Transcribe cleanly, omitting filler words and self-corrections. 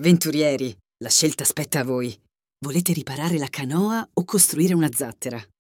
Avventurieri, la scelta spetta a voi. Volete riparare la canoa o costruire una zattera?